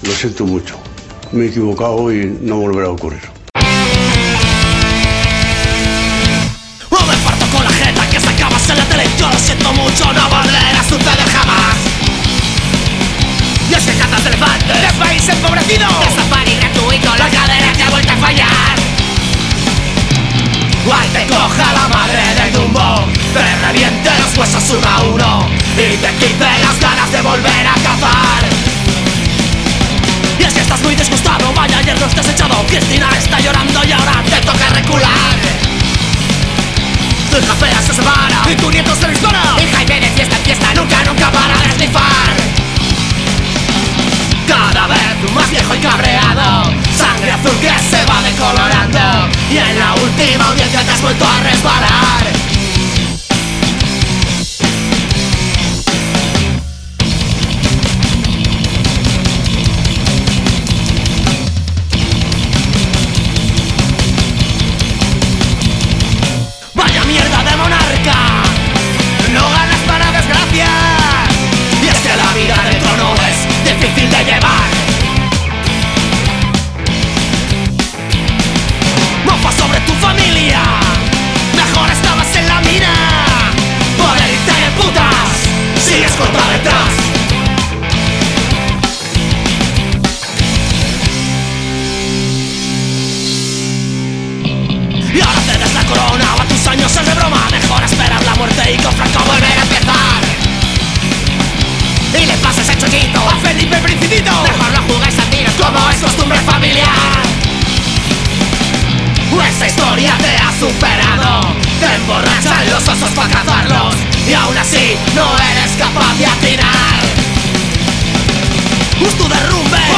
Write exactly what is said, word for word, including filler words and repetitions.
Lo siento mucho. Me he equivocado y no volverá a ocurrir. O me parto con la jeta que sacabas en la tele. Yo lo siento mucho, no volverá a suceder jamás. Y es que cantas de elefante, de país empobrecido, de safari gratuito, la cadera que ha vuelto a fallar. Guay, te coja la madre del Dumbo, te reviente los huesos uno a uno y te quite las ganas de volver a cazar. Y es que estás muy disgustado, vaya, ayer no estás echado. Cristina está llorando y ahora te toca recular. Tu hija fea se separa y tu nieto se dispara. Y Jaime de fiesta en fiesta nunca, nunca para de esnifar. Cada vez más viejo y cabreado, sangre azul que se va decolorando. Y en la última audiencia te has vuelto a resbalar. Vaya mierda de monarca, no ganas para desgracia. Y es que la vida del trono es difícil de llevar. Mofa sobre tu familia, mejor estabas en la mina. Por el irte de putas, sigues corta detrás. Y ahora cedes la corona o a tus años es de broma. Mejor esperar la muerte y con Franco volver a empezar. Y le pasas el chochito a Felipe Principito. Mejor lo jugáis a tiros como es costumbre familiar. Esa historia te ha superado, te emborrachan los osos para cazarlos y aún así no eres capaz de atinar. Justo derrumbe